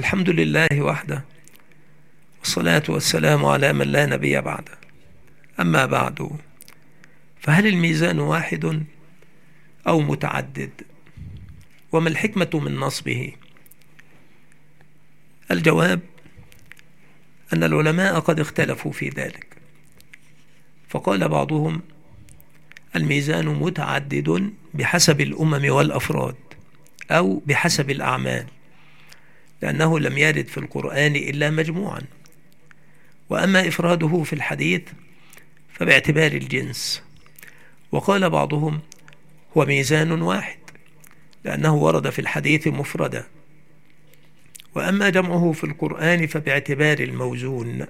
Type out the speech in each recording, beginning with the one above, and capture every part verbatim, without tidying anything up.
الحمد لله وحده، والصلاة والسلام على من لا نبي بعده. أما بعد، فهل الميزان واحد أو متعدد؟ وما الحكمة من نصبه؟ الجواب أن العلماء قد اختلفوا في ذلك، فقال بعضهم الميزان متعدد بحسب الأمم والأفراد أو بحسب الأعمال، لأنه لم يرد في القرآن إلا مجموعا، وأما إفراده في الحديث فباعتبار الجنس. وقال بعضهم هو ميزان واحد لأنه ورد في الحديث مفردا، وأما جمعه في القرآن فباعتبار الموزون.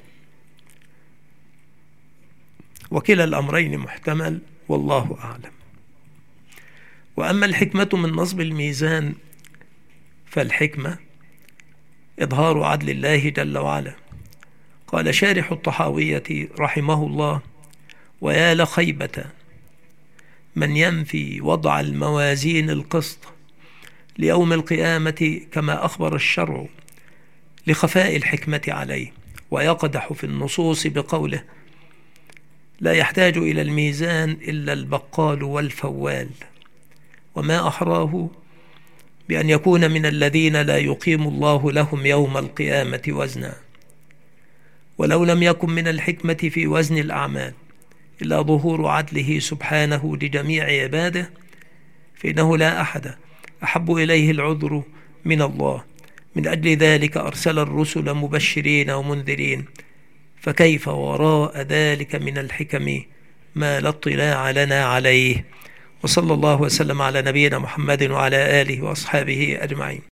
وكلا الأمرين محتمل، والله أعلم. وأما الحكمة من نصب الميزان فالحكمة إظهار عدل الله جل وعلا. قال شارح الطحاوية رحمه الله: ويا لخيبة من ينفي وضع الموازين القسط ليوم القيامة كما أخبر الشرع لخفاء الحكمة عليه، ويقدح في النصوص بقوله: لا يحتاج إلى الميزان إلا البقال والفوال، وما أحراه بأن يكون من الذين لا يقيم الله لهم يوم القيامة وزنا. ولو لم يكن من الحكمة في وزن الأعمال إلا ظهور عدله سبحانه لجميع عباده، فإنه لا أحد أحب إليه العذر من الله. من أجل ذلك أرسل الرسل مبشرين ومنذرين، فكيف وراء ذلك من الحكم ما لا اطلاع لنا عليه. وصلى الله وسلم على نبينا محمد وعلى آله وأصحابه أجمعين.